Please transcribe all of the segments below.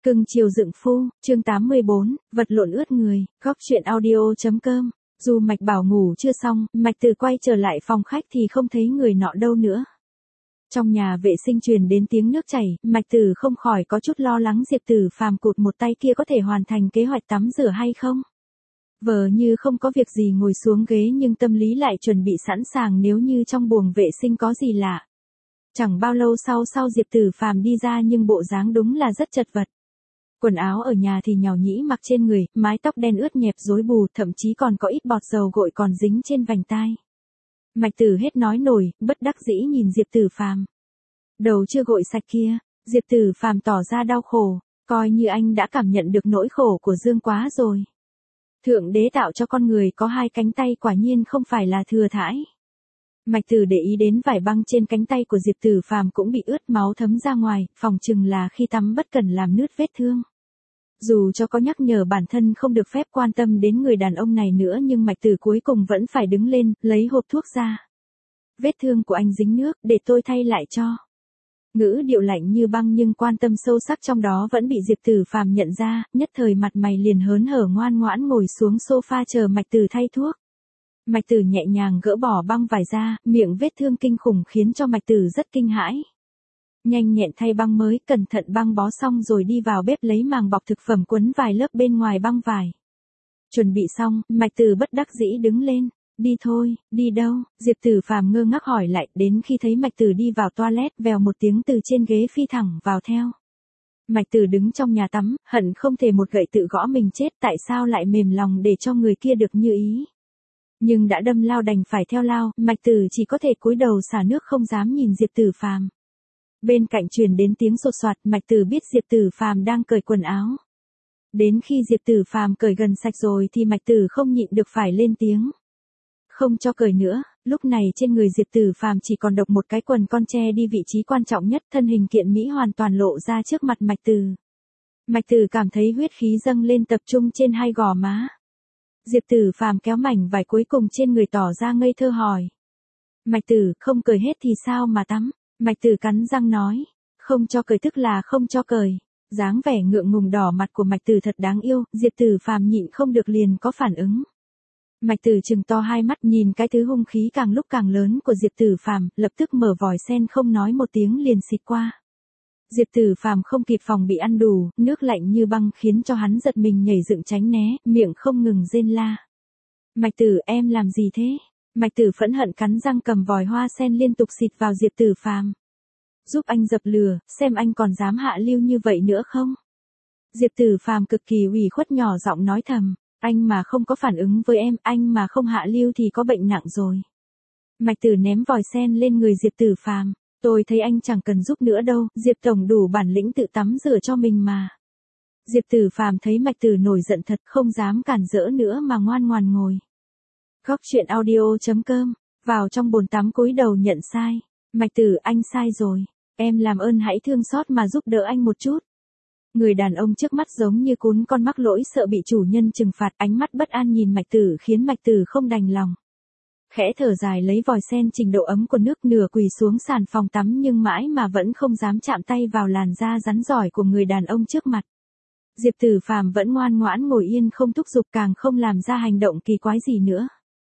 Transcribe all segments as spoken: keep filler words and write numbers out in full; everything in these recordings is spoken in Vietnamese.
Cưng chiều dựng phu, chương tám mươi bốn, vật lộn ướt người, góc chuyện audio.com. Dù Mạch Bảo ngủ chưa xong, Mạch Từ quay trở lại phòng khách thì không thấy người nọ đâu nữa. Trong nhà vệ sinh truyền đến tiếng nước chảy, Mạch Từ không khỏi có chút lo lắng Diệp Tử Phàm cụt một tay kia có thể hoàn thành kế hoạch tắm rửa hay không. Vờ như không có việc gì ngồi xuống ghế nhưng tâm lý lại chuẩn bị sẵn sàng nếu như trong buồng vệ sinh có gì lạ. Chẳng bao lâu sau sau Diệp Tử Phàm đi ra nhưng bộ dáng đúng là rất chật vật. Quần áo ở nhà thì nhàu nhĩ mặc trên người, mái tóc đen ướt nhẹp rối bù, thậm chí còn có ít bọt dầu gội còn dính trên vành tai. Mạch Tử hết nói nổi, bất đắc dĩ nhìn Diệp Tử Phàm. Đầu chưa gội sạch kia, Diệp Tử Phàm tỏ ra đau khổ, coi như anh đã cảm nhận được nỗi khổ của Dương Quá rồi. Thượng đế tạo cho con người có hai cánh tay quả nhiên không phải là thừa thãi. Mạch Tử để ý đến vải băng trên cánh tay của Diệp Tử Phàm cũng bị ướt máu thấm ra ngoài, phòng chừng là khi tắm bất cẩn làm nứt vết thương. Dù cho có nhắc nhở bản thân không được phép quan tâm đến người đàn ông này nữa nhưng Mạch Tử cuối cùng vẫn phải đứng lên, lấy hộp thuốc ra. Vết thương của anh dính nước, để tôi thay lại cho. Ngữ điệu lạnh như băng nhưng quan tâm sâu sắc trong đó vẫn bị Diệp Tử Phàm nhận ra, nhất thời mặt mày liền hớn hở ngoan ngoãn ngồi xuống sofa chờ Mạch Tử thay thuốc. Mạch Tử nhẹ nhàng gỡ bỏ băng vải ra, miệng vết thương kinh khủng khiến cho Mạch Tử rất kinh hãi. Nhanh nhẹn thay băng mới, cẩn thận băng bó xong rồi đi vào bếp lấy màng bọc thực phẩm quấn vài lớp bên ngoài băng vải. Chuẩn bị xong, Mạch Tử bất đắc dĩ đứng lên. Đi thôi, đi đâu? Diệp Tử Phàm ngơ ngác hỏi lại, đến khi thấy Mạch Tử đi vào toilet, vèo một tiếng từ trên ghế phi thẳng vào theo. Mạch Tử đứng trong nhà tắm, hận không thể một gậy tự gõ mình chết, tại sao lại mềm lòng để cho người kia được như ý. Nhưng đã đâm lao đành phải theo lao, Mạch Tử chỉ có thể cúi đầu xả nước không dám nhìn Diệp Tử Phàm. Bên cạnh truyền đến tiếng sột soạt, Mạch Tử biết Diệp Tử Phàm đang cởi quần áo. Đến khi Diệp Tử Phàm cởi gần sạch rồi thì Mạch Tử không nhịn được phải lên tiếng. Không cho cởi nữa, lúc này trên người Diệp Tử Phàm chỉ còn độc một cái quần con che đi vị trí quan trọng nhất, thân hình kiện mỹ hoàn toàn lộ ra trước mặt Mạch Tử. Mạch Tử cảm thấy huyết khí dâng lên tập trung trên hai gò má. Diệp Tử Phàm kéo mảnh vải cuối cùng trên người tỏ ra ngây thơ hỏi. Mạch Tử, không cởi hết thì sao mà tắm? Mạch Tử cắn răng nói. Không cho cởi tức là không cho cởi. Dáng vẻ ngượng ngùng đỏ mặt của Mạch Tử thật đáng yêu, Diệp Tử Phàm nhịn không được liền có phản ứng. Mạch Tử trừng to hai mắt nhìn cái thứ hung khí càng lúc càng lớn của Diệp Tử Phàm, lập tức mở vòi sen không nói một tiếng liền xịt qua. Diệp Tử Phàm không kịp phòng bị ăn đủ, nước lạnh như băng khiến cho hắn giật mình nhảy dựng tránh né, miệng không ngừng rên la. Mạch Tử, em làm gì thế? Mạch Tử phẫn hận cắn răng cầm vòi hoa sen liên tục xịt vào Diệp Tử Phàm. Giúp anh dập lửa, xem anh còn dám hạ lưu như vậy nữa không? Diệp Tử Phàm cực kỳ ủy khuất nhỏ giọng nói thầm. Anh mà không có phản ứng với em, anh mà không hạ lưu thì có bệnh nặng rồi. Mạch Tử ném vòi sen lên người Diệp Tử Phàm. Tôi thấy anh chẳng cần giúp nữa đâu, Diệp Tổng đủ bản lĩnh tự tắm rửa cho mình mà. Diệp Tử Phàm thấy Mạch Tử nổi giận thật không dám cản rỡ nữa mà ngoan ngoàn ngồi. Góc chuyện audio.com, vào trong bồn tắm cúi đầu nhận sai. Mạch Tử, anh sai rồi. Em làm ơn hãy thương xót mà giúp đỡ anh một chút. Người đàn ông trước mắt giống như cún con mắc lỗi sợ bị chủ nhân trừng phạt, ánh mắt bất an nhìn Mạch Tử khiến Mạch Tử không đành lòng. Khẽ thở dài lấy vòi sen trình độ ấm của nước nửa quỳ xuống sàn phòng tắm nhưng mãi mà vẫn không dám chạm tay vào làn da rắn giỏi của người đàn ông trước mặt. Diệp Tử Phàm vẫn ngoan ngoãn ngồi yên không thúc giục càng không làm ra hành động kỳ quái gì nữa.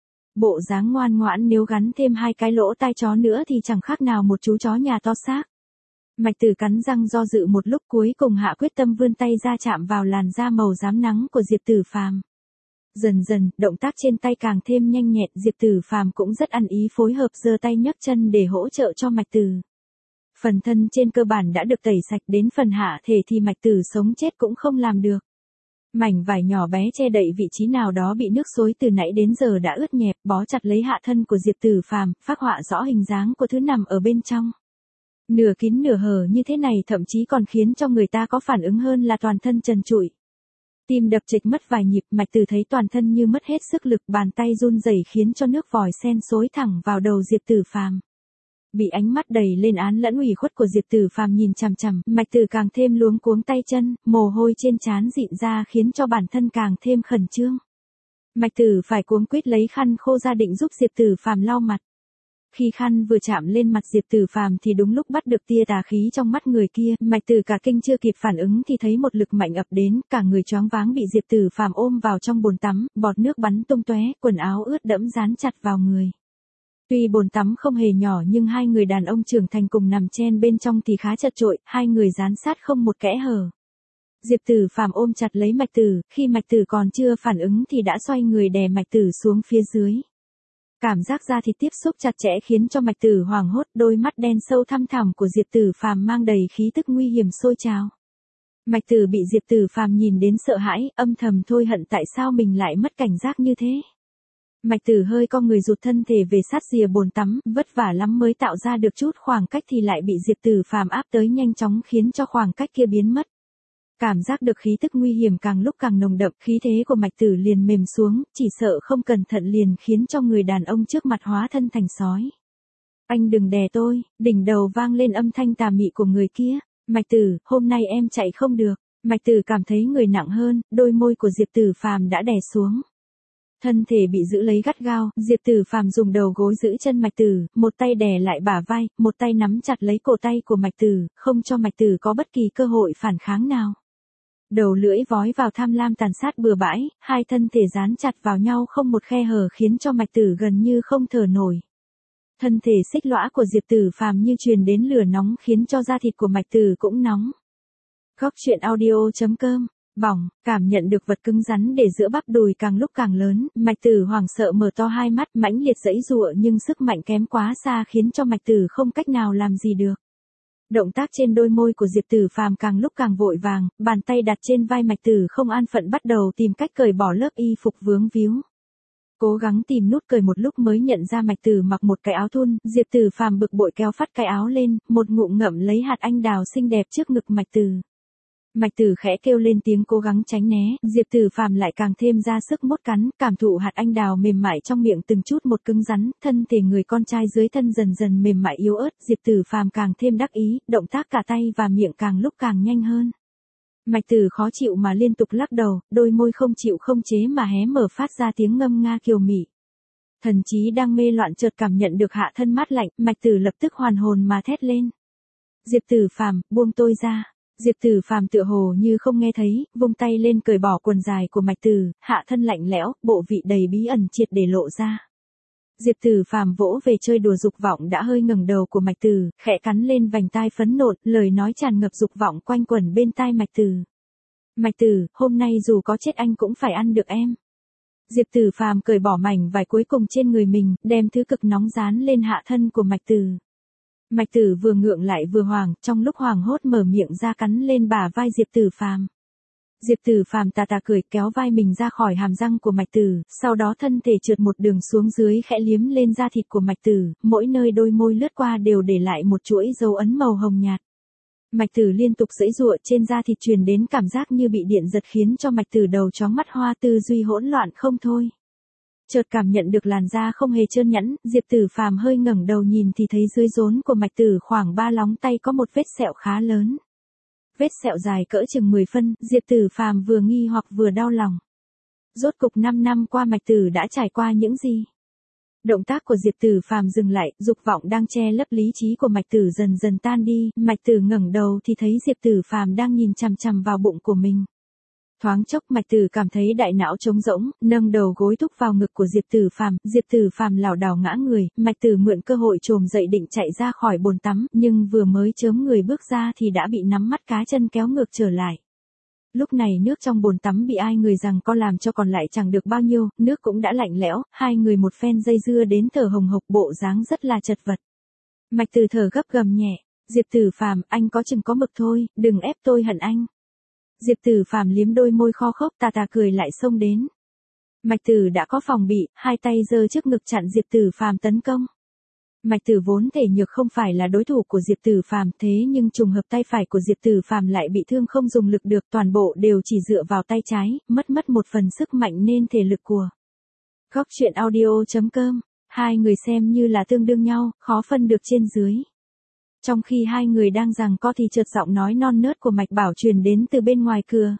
Bộ dáng ngoan ngoãn nếu gắn thêm hai cái lỗ tai chó nữa thì chẳng khác nào một chú chó nhà to xác. Mạch Tử cắn răng do dự một lúc cuối cùng hạ quyết tâm vươn tay ra chạm vào làn da màu rám nắng của Diệp Tử Phàm. Dần dần, động tác trên tay càng thêm nhanh nhẹn, Diệp Tử Phàm cũng rất ăn ý phối hợp giơ tay nhấc chân để hỗ trợ cho Mạch Tử. Phần thân trên cơ bản đã được tẩy sạch, đến phần hạ thể thì Mạch Tử sống chết cũng không làm được. Mảnh vải nhỏ bé che đậy vị trí nào đó bị nước xối từ nãy đến giờ đã ướt nhẹp, bó chặt lấy hạ thân của Diệp Tử Phàm, phác họa rõ hình dáng của thứ nằm ở bên trong. Nửa kín nửa hở như thế này thậm chí còn khiến cho người ta có phản ứng hơn là toàn thân trần trụi. Tim đập trịch mất vài nhịp, Mạch Tử thấy toàn thân như mất hết sức lực, bàn tay run rẩy khiến cho nước vòi sen xối thẳng vào đầu Diệp Tử Phàm. Bị ánh mắt đầy lên án lẫn ủy khuất của Diệp Tử Phàm nhìn chằm chằm, Mạch Tử càng thêm luống cuống tay chân, mồ hôi trên trán rịn ra khiến cho bản thân càng thêm khẩn trương. Mạch Tử phải cuống quýt lấy khăn khô ra định giúp Diệp Tử Phàm lau mặt. Khi khăn vừa chạm lên mặt Diệp Tử Phàm thì đúng lúc bắt được tia tà khí trong mắt người kia, Mạch Tử cả kinh chưa kịp phản ứng thì thấy một lực mạnh ập đến, cả người choáng váng bị Diệp Tử Phàm ôm vào trong bồn tắm, bọt nước bắn tung tóe, quần áo ướt đẫm dán chặt vào người. Tuy bồn tắm không hề nhỏ nhưng hai người đàn ông trưởng thành cùng nằm chen bên trong thì khá chật chội, hai người dán sát không một kẽ hở. Diệp Tử Phàm ôm chặt lấy Mạch Tử, khi Mạch Tử còn chưa phản ứng thì đã xoay người đè Mạch Tử xuống phía dưới. Cảm giác da thịt tiếp xúc chặt chẽ khiến cho Mạch Tử hoảng hốt, đôi mắt đen sâu thăm thẳm của Diệp Tử Phàm mang đầy khí tức nguy hiểm sôi trào. Mạch Tử bị Diệp Tử Phàm nhìn đến sợ hãi, âm thầm thôi hận tại sao mình lại mất cảnh giác như thế. Mạch Tử hơi cong người rụt thân thể về sát rìa bồn tắm, vất vả lắm mới tạo ra được chút khoảng cách thì lại bị Diệp Tử Phàm áp tới nhanh chóng khiến cho khoảng cách kia biến mất. Cảm giác được khí tức nguy hiểm càng lúc càng nồng đậm, khí thế của Mạch Tử liền mềm xuống, chỉ sợ không cẩn thận liền khiến cho người đàn ông trước mặt hóa thân thành sói. Anh đừng đè tôi, đỉnh đầu vang lên âm thanh tà mị của người kia. Mạch Tử, hôm nay em chạy không được. Mạch Tử cảm thấy người nặng hơn, đôi môi của Diệp Tử Phàm đã đè xuống. Thân thể bị giữ lấy gắt gao, Diệp Tử Phàm dùng đầu gối giữ chân Mạch Tử, một tay đè lại bả vai, một tay nắm chặt lấy cổ tay của Mạch Tử, không cho Mạch Tử có bất kỳ cơ hội phản kháng nào. Đầu lưỡi vói vào tham lam tàn sát bừa bãi, hai thân thể dán chặt vào nhau không một khe hở khiến cho Mạch Tử gần như không thở nổi. Thân thể xích lõa của Diệp Tử Phàm như truyền đến lửa nóng khiến cho da thịt của Mạch Tử cũng nóng. Góc truyện audio chấm com, bỏng, cảm nhận được vật cứng rắn để giữa bắp đùi càng lúc càng lớn, Mạch Tử hoảng sợ mở to hai mắt, mãnh liệt giãy giụa nhưng sức mạnh kém quá xa khiến cho Mạch Tử không cách nào làm gì được. Động tác trên đôi môi của Diệp Tử Phàm càng lúc càng vội vàng, bàn tay đặt trên vai Mạch Tử không an phận bắt đầu tìm cách cởi bỏ lớp y phục vướng víu. Cố gắng tìm nút cởi một lúc mới nhận ra Mạch Tử mặc một cái áo thun, Diệp Tử Phàm bực bội kéo phắt cái áo lên, một ngụm ngậm lấy hạt anh đào xinh đẹp trước ngực Mạch Tử. Mạch Tử khẽ kêu lên tiếng cố gắng tránh né, Diệp Tử Phàm lại càng thêm ra sức mốt cắn, cảm thụ hạt anh đào mềm mại trong miệng từng chút một cứng rắn, thân thể người con trai dưới thân dần dần mềm mại yếu ớt, Diệp Tử Phàm càng thêm đắc ý, động tác cả tay và miệng càng lúc càng nhanh hơn. Mạch Tử khó chịu mà liên tục lắc đầu, đôi môi không chịu không chế mà hé mở phát ra tiếng ngâm nga kiều mị. Thần trí đang mê loạn chợt cảm nhận được hạ thân mát lạnh, Mạch Tử lập tức hoàn hồn mà thét lên. Diệp Tử Phàm, buông tôi ra. Diệp Tử Phàm tựa hồ như không nghe thấy, vung tay lên cởi bỏ quần dài của Mạch Tử, hạ thân lạnh lẽo, bộ vị đầy bí ẩn triệt để lộ ra. Diệp Tử Phàm vỗ về chơi đùa dục vọng đã hơi ngẩng đầu của Mạch Tử, khẽ cắn lên vành tai phấn nộn, lời nói tràn ngập dục vọng quanh quẩn bên tai Mạch Tử. Mạch Tử, hôm nay dù có chết anh cũng phải ăn được em. Diệp Tử Phàm cởi bỏ mảnh vải cuối cùng trên người mình, đem thứ cực nóng dán lên hạ thân của Mạch Tử. Mạch Tử vừa ngượng lại vừa hoảng, trong lúc hoảng hốt mở miệng ra cắn lên bả vai Diệp Tử Phàm. Diệp Tử Phàm tà tà cười kéo vai mình ra khỏi hàm răng của Mạch Tử, sau đó thân thể trượt một đường xuống dưới khẽ liếm lên da thịt của Mạch Tử, mỗi nơi đôi môi lướt qua đều để lại một chuỗi dấu ấn màu hồng nhạt. Mạch Tử liên tục giãy giụa trên da thịt truyền đến cảm giác như bị điện giật khiến cho Mạch Tử đầu chóng mắt hoa tư duy hỗn loạn không thôi. Chợt cảm nhận được làn da không hề trơn nhẵn, Diệp Tử Phàm hơi ngẩng đầu nhìn thì thấy dưới rốn của Mạch Tử khoảng ba lóng tay có một vết sẹo khá lớn. Vết sẹo dài cỡ chừng mười phân, Diệp Tử Phàm vừa nghi hoặc vừa đau lòng. Rốt cục năm năm qua Mạch Tử đã trải qua những gì? Động tác của Diệp Tử Phàm dừng lại, dục vọng đang che lấp lý trí của Mạch Tử dần dần tan đi, Mạch Tử ngẩng đầu thì thấy Diệp Tử Phàm đang nhìn chằm chằm vào bụng của mình. Thoáng chốc Mạch Tử cảm thấy đại não trống rỗng, nâng đầu gối thúc vào ngực của Diệp Tử Phàm, Diệp Tử Phàm lảo đảo ngã người, Mạch Tử mượn cơ hội trồm dậy định chạy ra khỏi bồn tắm, nhưng vừa mới chớm người bước ra thì đã bị nắm mắt cá chân kéo ngược trở lại. Lúc này nước trong bồn tắm bị ai người rằng co làm cho còn lại chẳng được bao nhiêu, nước cũng đã lạnh lẽo, hai người một phen dây dưa đến thở hồng hộc bộ dáng rất là chật vật. Mạch Tử thở gấp gầm nhẹ, Diệp Tử Phàm, anh có chừng có mực thôi, đừng ép tôi hận anh. Diệp Tử Phàm liếm đôi môi kho khốc tà tà cười lại xông đến. Mạch Tử đã có phòng bị, hai tay giơ trước ngực chặn Diệp Tử Phàm tấn công. Mạch Tử vốn thể nhược không phải là đối thủ của Diệp Tử Phàm, thế nhưng trùng hợp tay phải của Diệp Tử Phàm lại bị thương không dùng lực được, toàn bộ đều chỉ dựa vào tay trái, mất mất một phần sức mạnh nên thể lực của. Góc truyện audio chấm com, hai người xem như là tương đương nhau, khó phân được trên dưới. Trong khi hai người đang giằng co thì chợt giọng nói non nớt của Mạch Bảo truyền đến từ bên ngoài cửa.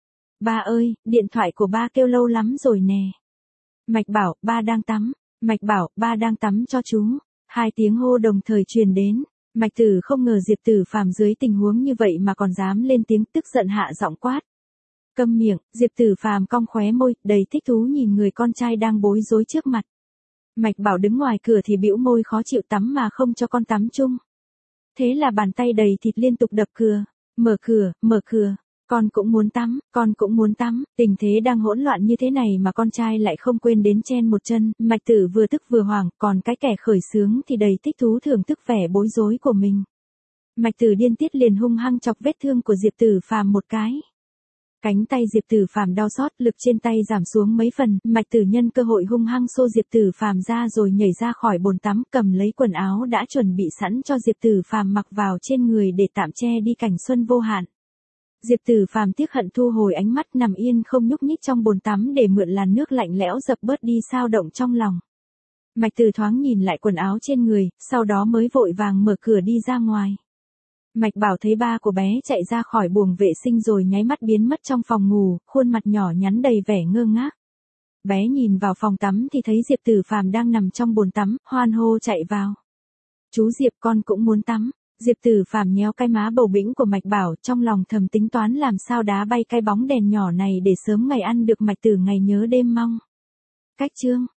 Ba ơi, điện thoại của ba kêu lâu lắm rồi nè. Mạch Bảo, ba đang tắm. Mạch Bảo, ba đang tắm cho chú. Hai tiếng hô đồng thời truyền đến. Mạch Tử không ngờ Diệp Tử Phàm dưới tình huống như vậy mà còn dám lên tiếng, tức giận hạ giọng quát. Câm miệng. Diệp Tử Phàm cong khóe môi, đầy thích thú nhìn người con trai đang bối rối trước mặt. Mạch Bảo đứng ngoài cửa thì bĩu môi khó chịu, tắm mà không cho con tắm chung. Thế là bàn tay đầy thịt liên tục đập cửa. Mở cửa, mở cửa. Con cũng muốn tắm, con cũng muốn tắm. Tình thế đang hỗn loạn như thế này mà con trai lại không quên đến chen một chân. Mạch Tử vừa tức vừa hoảng, còn cái kẻ khởi xướng thì đầy thích thú thưởng thức vẻ bối rối của mình. Mạch Tử điên tiết liền hung hăng chọc vết thương của Diệp Tử Phàm một cái. Cánh tay Diệp Tử Phàm đau xót, lực trên tay giảm xuống mấy phần. Mạch Tử nhân cơ hội hung hăng xô Diệp Tử Phàm ra rồi nhảy ra khỏi bồn tắm, cầm lấy quần áo đã chuẩn bị sẵn cho Diệp Tử Phàm mặc vào trên người để tạm che đi cảnh xuân vô hạn. Diệp Tử Phàm tiếc hận thu hồi ánh mắt, nằm yên không nhúc nhích trong bồn tắm để mượn làn nước lạnh lẽo dập bớt đi xao động trong lòng. Mạch Tử thoáng nhìn lại quần áo trên người, sau đó mới vội vàng mở cửa đi ra ngoài. Mạch Bảo thấy ba của bé chạy ra khỏi buồng vệ sinh rồi nháy mắt biến mất trong phòng ngủ, khuôn mặt nhỏ nhắn đầy vẻ ngơ ngác. Bé nhìn vào phòng tắm thì thấy Diệp Tử Phàm đang nằm trong bồn tắm, hoan hô chạy vào. Chú Diệp, con cũng muốn tắm. Diệp Tử Phàm nhéo cái má bầu bĩnh của Mạch Bảo, trong lòng thầm tính toán làm sao đá bay cái bóng đèn nhỏ này để sớm ngày ăn được Mạch Tử ngày nhớ đêm mong. Cách chương